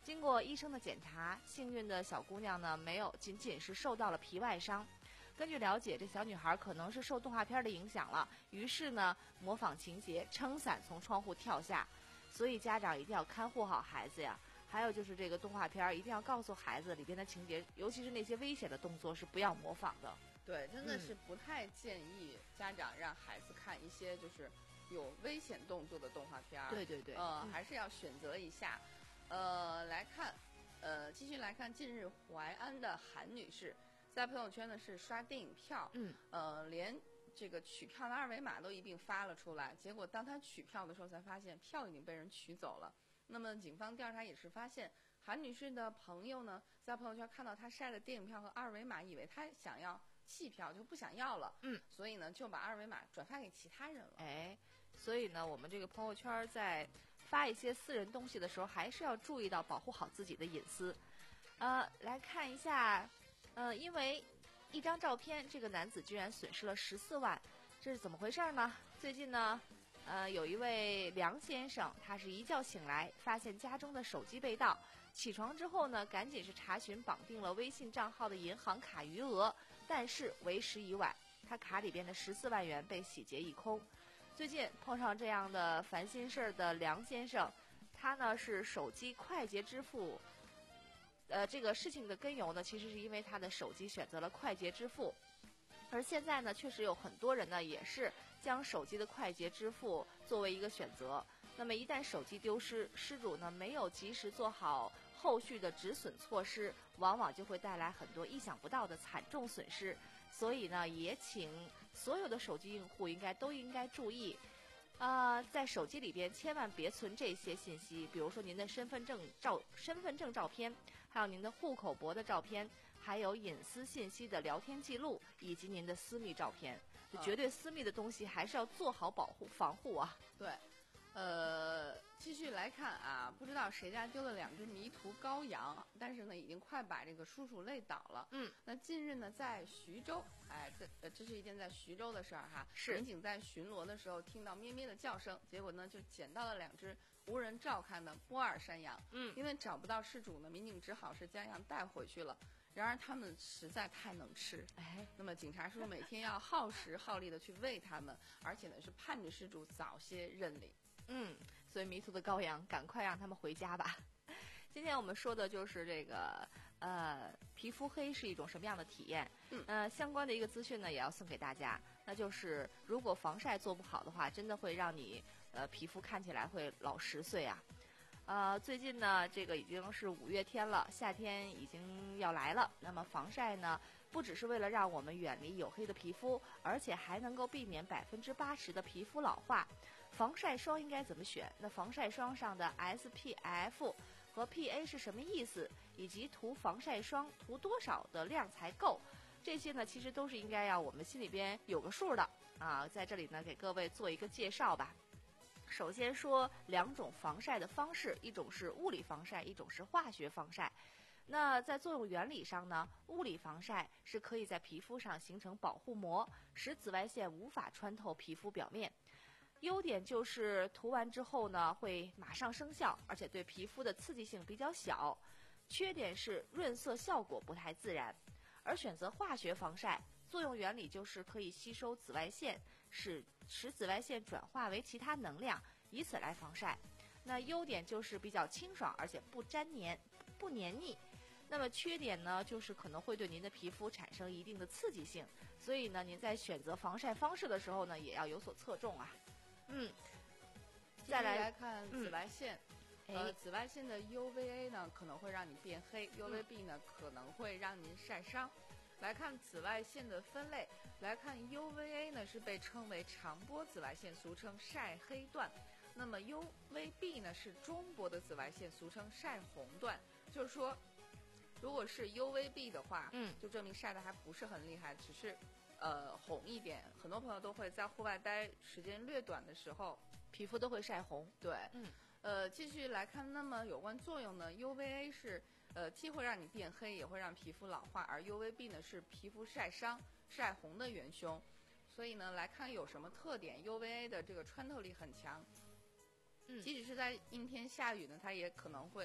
经过医生的检查，幸运的小姑娘呢，没有仅仅是受到了皮外伤。根据了解，这小女孩可能是受动画片的影响了，于是呢，模仿情节，撑伞从窗户跳下。所以家长一定要看护好孩子呀。还有就是这个动画片一定要告诉孩子里边的情节，尤其是那些危险的动作是不要模仿的。 对，真的是不太建议家长让孩子看一些就是有危险动作的动画片。 对对对， 呃， 嗯、 还是要选择一下。呃，来看，呃，继续来看，近日淮安的韩女士在朋友圈呢是刷电影票， 嗯， 呃，连这个取票的二维码都一并发了出来。结果当她取票的时候，才发现票已经被人取走了。那么警方调查也是发现，韩女士的朋友呢在朋友圈看到她晒的电影票和二维码，以为她想要弃票，就不想要了， 嗯， 所以呢就把二维码转发给其他人了。 哎，所以呢，我们这个朋友圈在发一些私人东西的时候，还是要注意到保护好自己的隐私。呃，来看一下，呃，因为一张照片，这个男子居然损失了十四万，这是怎么回事呢？最近呢，呃，有一位梁先生，他是一觉醒来，发现家中的手机被盗，起床之后呢，赶紧是查询绑定了微信账号的银行卡余额，但是为时已晚，他卡里边的十四万元被洗劫一空。最近碰上这样的烦心事儿的梁先生，他呢是手机快捷支付。呃，这个事情的根由呢，其实是因为他的手机选择了快捷支付，而现在呢，确实有很多人呢也是将手机的快捷支付作为一个选择。那么一旦手机丢失，失主呢没有及时做好后续的止损措施，往往就会带来很多意想不到的惨重损失。所以呢，也请所有的手机用户应该都应该注意。呃，在手机里边千万别存这些信息，比如说您的身份证照、身份证照片，还有您的户口簿的照片，还有隐私信息的聊天记录，以及您的私密照片。就绝对私密的东西还是要做好保护防护啊。 对，呃，继续来看啊，不知道谁家丢了两只迷途羔羊，但是呢，已经快把这个叔叔累倒了。 嗯， 那近日呢，在徐州，哎，这呃，这是一件在徐州的事儿哈。 是。 民警在巡逻的时候听到咩咩的叫声，结果呢就捡到了两只无人照看的波尔山羊。 嗯， 因为找不到失主呢，民警只好是将羊带回去了。然而它们实在太能吃， 哎， 那么警察叔每天要耗时耗力的去喂它们，而且呢是盼着失主早些认领。 嗯，所以迷途的羔羊，赶快让他们回家吧。今天我们说的就是这个呃，皮肤黑是一种什么样的体验？ 嗯， 呃，相关的一个资讯呢，也要送给大家，那就是如果防晒做不好的话，真的会让你呃皮肤看起来会老十岁啊。呃，最近呢，这个已经是五月天了，夏天已经要来了。那么防晒呢，不只是为了让我们远离黝黑的皮肤，而且还能够避免百分之八十的皮肤老化。防晒霜应该怎么选？那防晒霜上的 S P F 和 P A 是什么意思？以及涂防晒霜涂多少的量才够？这些呢，其实都是应该要我们心里边有个数的啊。在这里呢，给各位做一个介绍吧。首先说两种防晒的方式，一种是物理防晒，一种是化学防晒。那在作用原理上呢，物理防晒是可以在皮肤上形成保护膜，使紫外线无法穿透皮肤表面。优点就是涂完之后呢，会马上生效，而且对皮肤的刺激性比较小。缺点是润色效果不太自然。而选择化学防晒，作用原理就是可以吸收紫外线，使使紫外线转化为其他能量，以此来防晒。那优点就是比较清爽，而且不粘黏、不黏腻。那么缺点呢，就是可能会对您的皮肤产生一定的刺激性，所以呢，您在选择防晒方式的时候呢，也要有所侧重啊。嗯， 再来来看紫外线。 嗯、 呃，紫外线的 U V A 呢可能会让你变黑 ，U V B 呢可能会让您晒伤。来看紫外线的分类，来看 U V A 呢是被称为长波紫外线，俗称晒黑段。那么 U V B 呢是中波的紫外线，俗称晒红段。就是说，如果是 U V B 的话， 嗯， 就证明晒的还不是很厉害，只是呃红一点。很多朋友都会在户外待时间略短的时候， 皮肤都会晒红。 对， 嗯。 呃，继续来看，那么有关作用呢 ，U V A 是呃既会让你变黑，也会让皮肤老化，而 U V B 呢是皮肤晒伤、晒红的元凶。所以呢，来看有什么特点 ，U V A 的这个穿透力很强， 嗯， 即使是在阴天下雨呢，它也可能会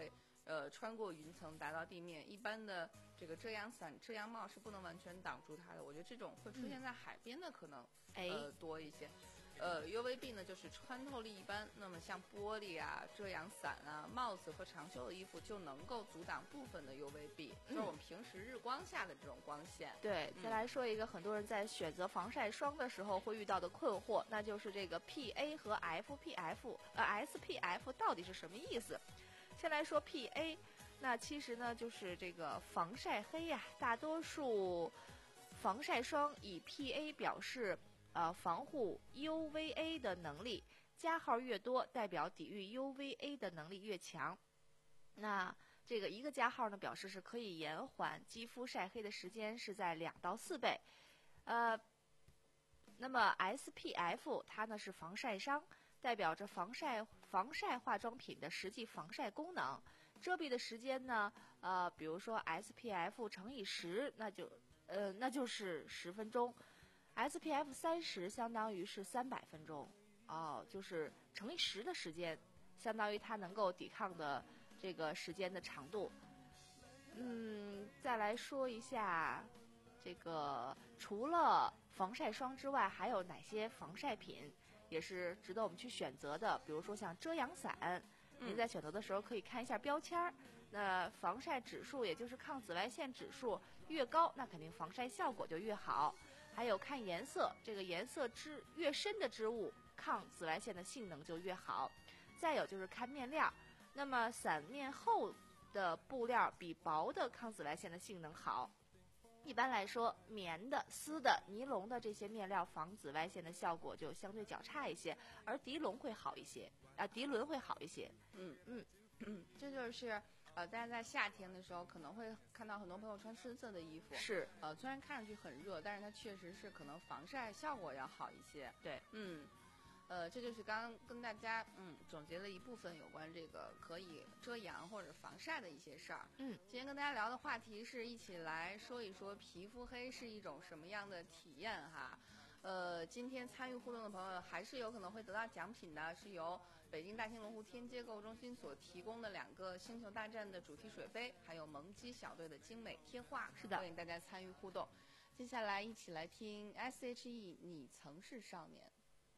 呃穿过云层达到地面。一般的这个遮阳伞、遮阳帽是不能完全挡住它的。我觉得这种会出现在海边的可能、 嗯、 呃多一些。呃 U V B 呢就是穿透力一般，那么像玻璃啊、遮阳伞啊、帽子和长袖的衣服就能够阻挡部分的 U V B，、嗯、就是我们平时日光下的这种光线。 对，再来说一个很多人在选择防晒霜的时候会遇到的困惑，那就是这个 P A 和 F P F 呃 S P F 到底是什么意思？先来说 P A， 那其实呢就是这个防晒黑呀、啊，大多数防晒霜以 P A 表示呃，防护 U V A 的能力，加号越多，代表抵御 U V A 的能力越强。那这个一个加号呢，表示是可以延缓肌肤晒黑的时间是在两到四倍。呃，那么 S P F 它呢是防晒霜，代表着防晒防晒化妆品的实际防晒功能。遮蔽的时间呢，呃，比如说 S P F 乘以十，那就呃那就是十分钟。S P F 三十相当于是三百分钟，哦，就是乘以十的时间，相当于它能够抵抗的这个时间的长度。嗯，再来说一下，这个除了防晒霜之外，还有哪些防晒品也是值得我们去选择的？比如说像遮阳伞，您在选择的时候可以看一下标签儿。那防晒指数，也就是抗紫外线指数越高，那肯定防晒效果就越好。还有看颜色，这个颜色织越深的织物，抗紫外线的性能就越好。再有就是看面料，那么伞面厚的布料比薄的抗紫外线的性能好。一般来说，棉的、丝的、尼龙的这些面料防紫外线的效果就相对较差一些，而涤纶会好一些啊，涤纶会好一些。 嗯嗯嗯，这就是呃，大家在夏天的时候可能会看到很多朋友穿深色的衣服， 是呃，虽然看上去很热，但是它确实是可能防晒效果要好一些。 对， 嗯。呃，这就是刚刚跟大家嗯总结了一部分有关这个可以遮阳或者防晒的一些事儿。 嗯， 今天跟大家聊的话题是一起来说一说皮肤黑是一种什么样的体验哈。呃，今天参与互动的朋友还是有可能会得到奖品的，是由北京大兴龙湖天街购物中心所提供的两个星球大战的主题水杯，还有萌鸡小队的精美贴画。 是的， 欢迎大家参与互动。接下来一起来听 S H E 你曾是少年。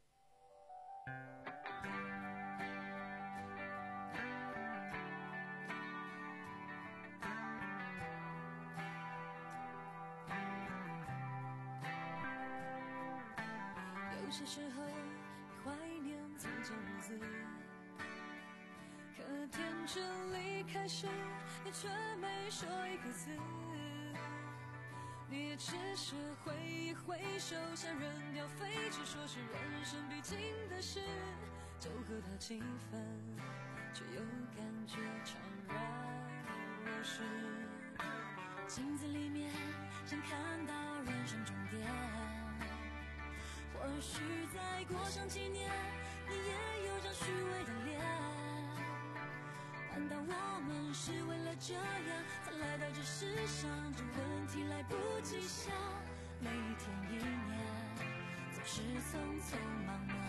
有些时候怀念从前日子，可天真离开时，你却没说一个字。你也只是挥一挥手，像扔掉废纸，说是人生必经的事，就和他气氛，却又感觉怅然若失。镜子里面想看到人生终点，或许再过上几年，你也有张虚伪的脸。难道我们是为了这样才来到这世上？这问题来不及想，每一天一年总是匆匆忙忙。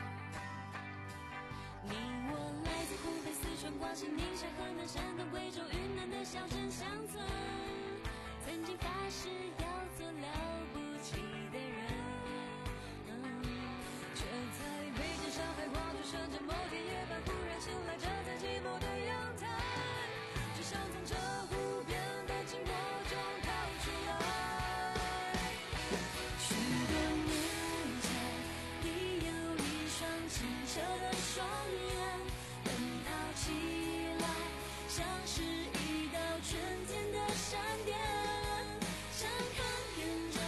你我来自湖北、四川、广西、宁夏、河南、山东、贵州、云南的小镇乡村，曾经发誓要做了不起的人，嗯，却在北京、上海、广州、深圳某天夜半忽然醒来，站在寂寞的阳台，只想从这无边的寂寞中逃出来。许多年前，你有一双清澈的双眼，奔跑起来像是一道春天的闪电，想看遍这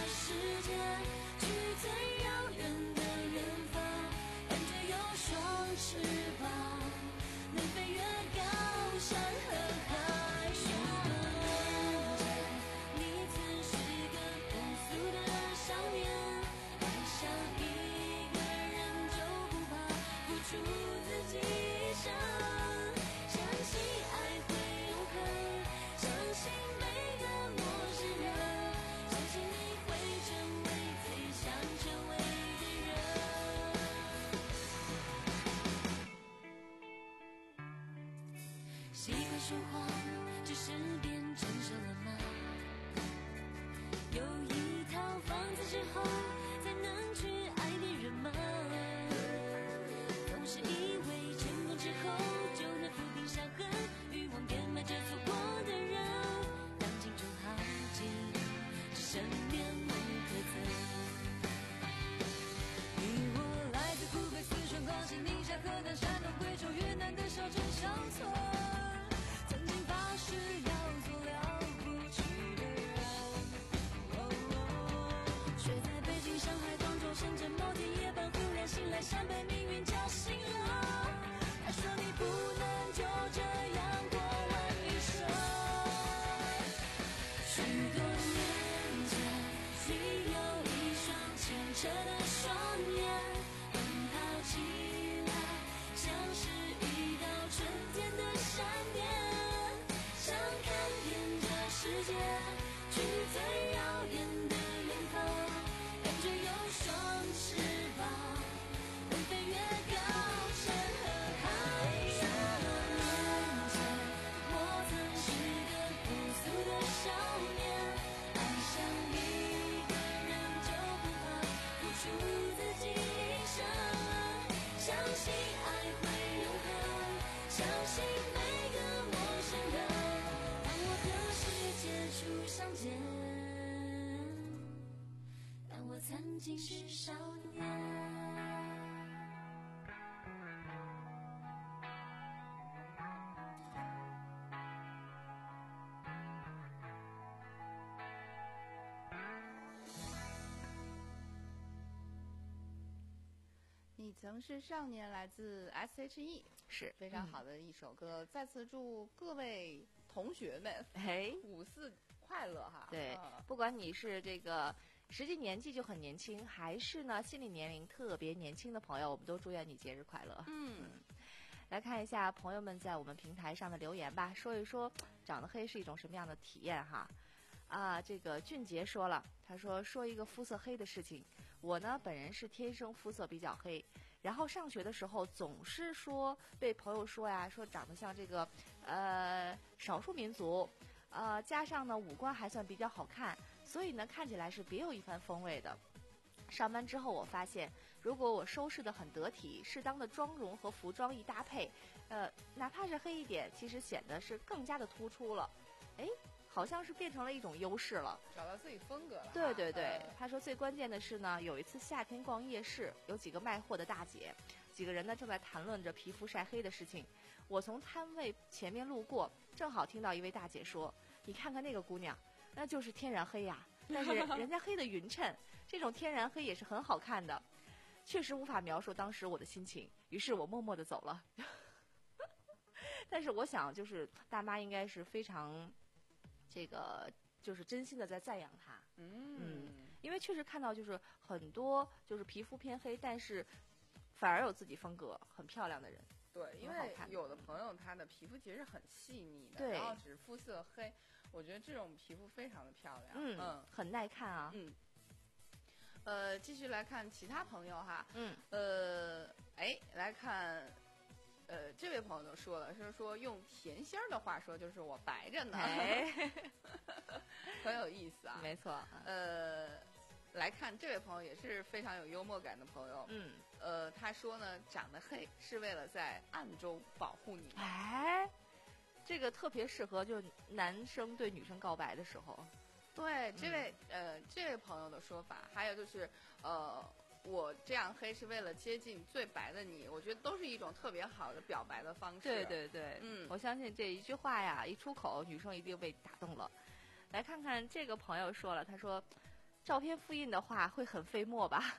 说谎，只是变成熟了吗？有一套房子之后，才能去爱别人吗？总是以为成功之后就能抚平伤痕，欲望填满着错过的人，当青春耗尽，只剩面目可憎。你我来自湖北、四川、广西、宁夏、河南、山东、贵州、云南的小镇乡村，曾经发誓要做了不起的人，却在北京、上海、广州、深圳某天夜半忽然醒来，像被命运叫醒了。他说你不能就这样过完一生。许多年前，你有一双清澈的双眼，奔跑起来像是一道春天的闪电，想看遍这世界，去最遥远的远方，感觉有双翅膀，能飞越高山和海。许多年前，我曾是个朴素的少年，爱上一个人就不怕付出自己一生，相信爱会永恒，相信每个陌生人，当我和世界初相见，当我曾经是少年。 你曾是少年，来自 S H E， 是非常好的一首歌。再次祝各位同学们哎， 五四快乐哈！ 对， 嗯不管你是这个实际年纪就很年轻，还是呢心理年龄特别年轻的朋友，我们都祝愿你节日快乐。 嗯， 来看一下朋友们在我们平台上的留言吧，说一说长得黑是一种什么样的体验哈。啊，这个俊杰说了，他说说一个肤色黑的事情。我呢本人是天生肤色比较黑，然后上学的时候总是说被朋友说呀，说长得像这个呃少数民族，呃加上呢五官还算比较好看，所以呢看起来是别有一番风味的。上班之后我发现，如果我收拾得很得体，适当的妆容和服装一搭配，呃哪怕是黑一点，其实显得是更加的突出了。哎，好像是变成了一种优势了， 找到自己风格了。 对对对， 嗯他说最关键的是呢，有一次夏天逛夜市，有几个卖货的大姐，几个人呢正在谈论着皮肤晒黑的事情。我从摊位前面路过，正好听到一位大姐说：“你看看那个姑娘，那就是天然黑呀，但是人家黑的匀称，这种天然黑也是很好看的。”确实无法描述当时我的心情，于是我默默地走了。但是我想，就是大妈应该是非常这个就是真心的在赞扬他。 嗯， 因为确实看到就是很多就是皮肤偏黑，但是反而有自己风格很漂亮的人。 对，因为很好看有的朋友他的皮肤其实很细腻的， 对然后只是肤色黑，我觉得这种皮肤非常的漂亮。 嗯嗯很耐看啊。 嗯。呃，继续来看其他朋友哈。 嗯。 呃，哎，来看。呃，这位朋友就说了，是说用甜心儿的话说，就是我白着呢， 哎， 很有意思啊。 没错。 呃，来看这位朋友也是非常有幽默感的朋友。 嗯。 呃，他说呢，长得黑是为了在暗中保护你。 哎，这个特别适合就男生对女生告白的时候。 对，这位、嗯、呃这位朋友的说法，还有就是呃。我这样黑是为了接近最白的你，我觉得都是一种特别好的表白的方式。 对对对， 嗯， 我相信这一句话呀，一出口，女生一定被打动了。来看看这个朋友说了，他说，照片复印的话会很费墨吧？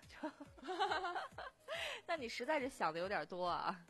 那你实在是想的有点多啊。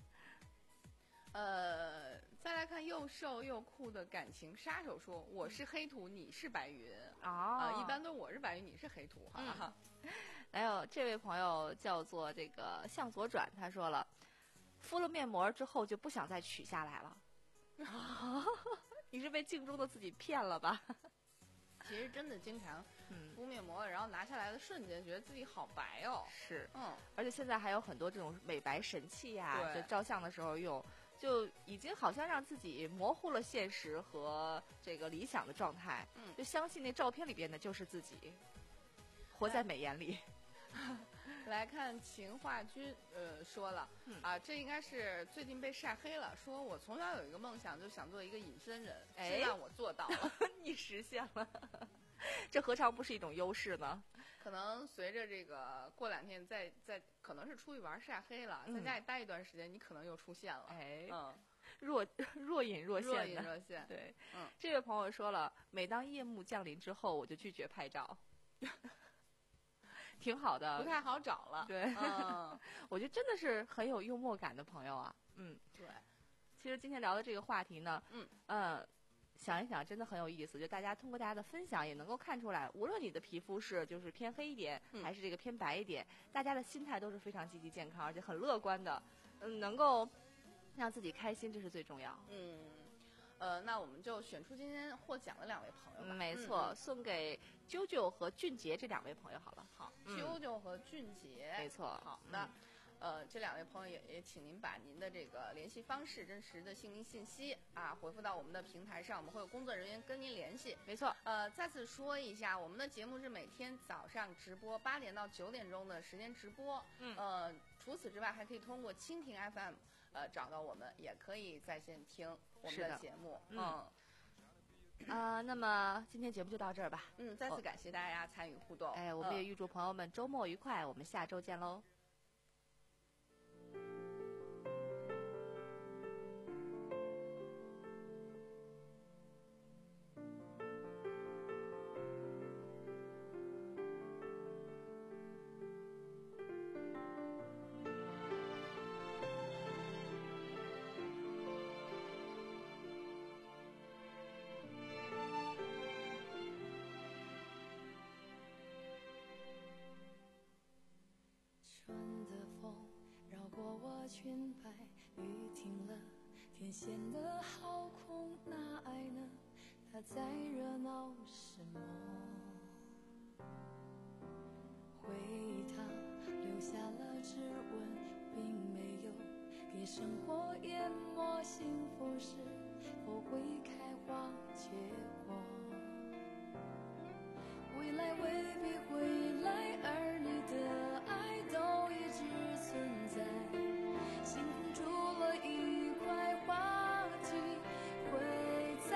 呃，再来看又瘦又酷的感情杀手说，我是黑土，你是白云。 哦、 呃，一般都我是白云，你是黑土哈。 嗯还有这位朋友叫做这个向左转，他说了，敷了面膜之后就不想再取下来了。你是被镜中的自己骗了吧？ 其实真的经常敷面膜，然后拿下来的瞬间觉得自己好白哦。 是， 嗯， 而且现在还有很多这种美白神器呀、就照相的时候用， 就已经好像让自己模糊了现实和这个理想的状态， 嗯， 就相信那照片里边的就是自己，活在美颜里。 来看秦化君，呃，说了、 嗯、 啊，这应该是最近被晒黑了。说我从小有一个梦想，就想做一个隐身人， 哎， 现在我做到了， 你实现了，这何尝不是一种优势呢？ 可能随着这个过两天再再，可能是出去玩晒黑了， 嗯、 在家里待一段时间，你可能又出现了。 哎， 嗯， 若若隐若现的， 若隐若现。 对， 嗯， 这位朋友说了，每当夜幕降临之后，我就拒绝拍照。挺好的， 不太好找了。 对， 嗯， 我觉得真的是很有幽默感的朋友啊。嗯， 对。 其实今天聊的这个话题呢， 嗯呃，想一想真的很有意思。就大家通过大家的分享，也能够看出来，无论你的皮肤是就是偏黑一点， 嗯、 还是这个偏白一点，大家的心态都是非常积极健康，而且很乐观的。嗯，能够让自己开心，这是最重要。 嗯。呃，那我们就选出今天获奖的两位朋友吧。 嗯、没错、 嗯， 送给啾啾和俊杰这两位朋友好了。 好， 嗯、 啾啾和俊杰， 没错。 好的，嗯、呃，这两位朋友也也请您把您的这个联系方式、真实的姓名信息啊回复到我们的平台上，我们会有工作人员跟您联系。 没错。 呃，再次说一下，我们的节目是每天早上直播八点到九点钟的时间直播。 嗯。 呃，除此之外，还可以通过蜻蜓 F M。呃，找到我们也可以在线听我们的节目。 嗯，啊、呃，那么今天节目就到这儿吧。 嗯，再次感谢大家参与互动。 哎，我们也预祝朋友们周末愉快，嗯、我们下周见喽。 裙摆，雨停了，天显得好空，那爱呢？它在热闹什么？回忆它留下了指纹，并没有给生活淹没。幸福是否会开花结果？未来未必会来，而你的爱都一直存在。星空住了一块花季，会再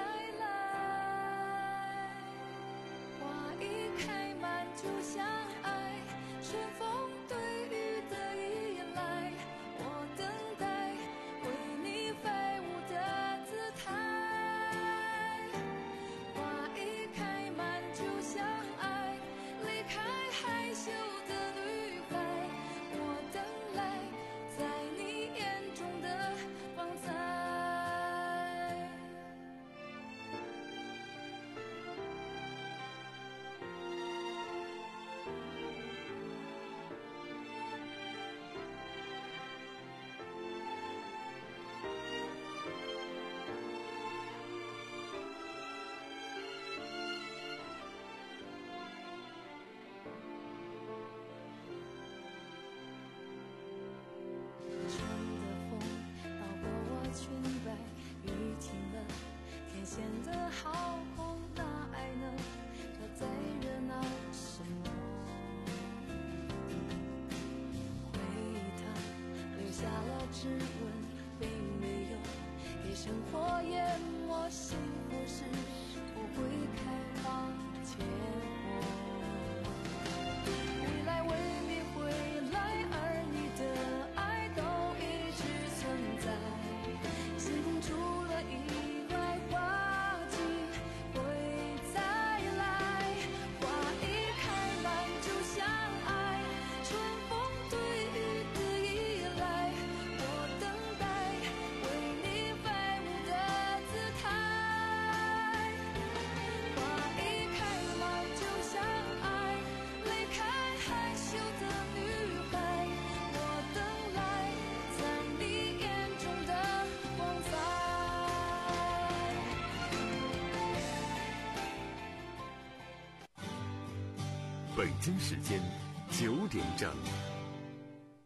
来。花一开满就像爱，春风对雨的依赖。我等待为你飞舞的姿态。花一开满就像爱，离开害羞的女孩。我等来在你眼中的光彩。春的风绕过我裙摆，雨停了，天显得好空，那爱呢？它在热闹什么？回忆它留下了指纹，并没有给生活淹没。幸福是不会开花结果。未来未必会来，而你的爱都一直存在。星空出了意外，花季会再来。花一开满就像爱，春风对雨的依赖。我等待为你飞舞的姿态。花一开满就像爱，离开害羞的女孩。我等来在你眼中的光彩。 北京时间九点整。